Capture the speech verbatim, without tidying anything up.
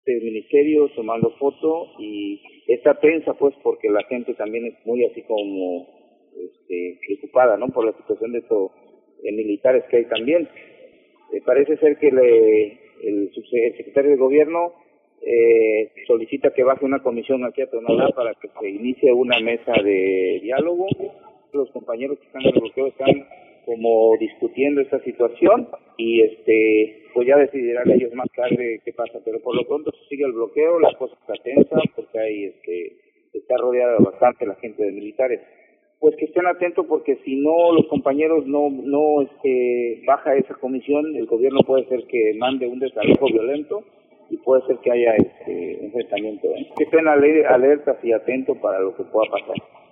del ministerio tomando foto, y está tensa pues porque la gente también es muy así como este, preocupada, ¿no? Por la situación de estos eh, militares que hay también. Eh, parece ser que le, el, el secretario de gobierno eh, solicita que baje una comisión aquí a Tonalá para que se inicie una mesa de diálogo. Los compañeros que están en el bloqueo están como discutiendo esta situación y este pues ya decidirán ellos más tarde qué pasa, pero por lo pronto sigue el bloqueo, la cosa está tensa porque hay este está rodeada bastante la gente de militares. Pues que estén atentos porque si no los compañeros no no este baja esa comisión, el gobierno puede ser que mande un desalojo violento y puede ser que haya este enfrentamiento, ¿eh? Que estén alertas y atentos para lo que pueda pasar.